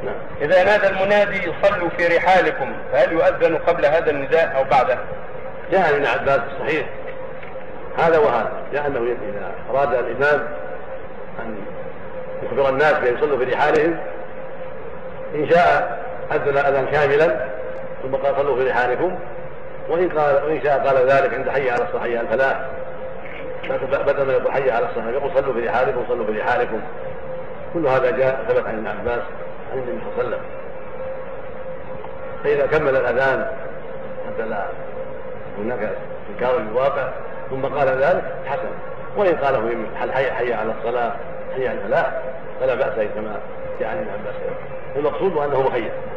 نعم. إذا نادى المنادي صلوا في رحالكم، فهل يؤذن قبل هذا النداء أو بعده؟ جاء ابن عباس الصحيح هذا وهذا، جاء أنه إذا أراد الإمام أن يخبر الناس بأن يصلوا في رحالهم إن شاء أذن أذان كاملا ثم قال صلوا في رحالكم، وإن شاء قال ذلك عند حي على الصلاة حي على الفلاح، بدل ما يقول حي على الصلاة يقول صلوا في رحالكم صلوا في رحالكم. كل هذا جاء ثبت عن ابن عباس عن النبي صلى الله عليه وسلم. فإذا كمل الأذان حتى لا هناك إنكار للواقع ثم قال ذلك حسن، وإن قاله من حي على الصلاة حي على الفلاح فلا بأس كما جاء عن ابن عباس. المقصود أنه مخير.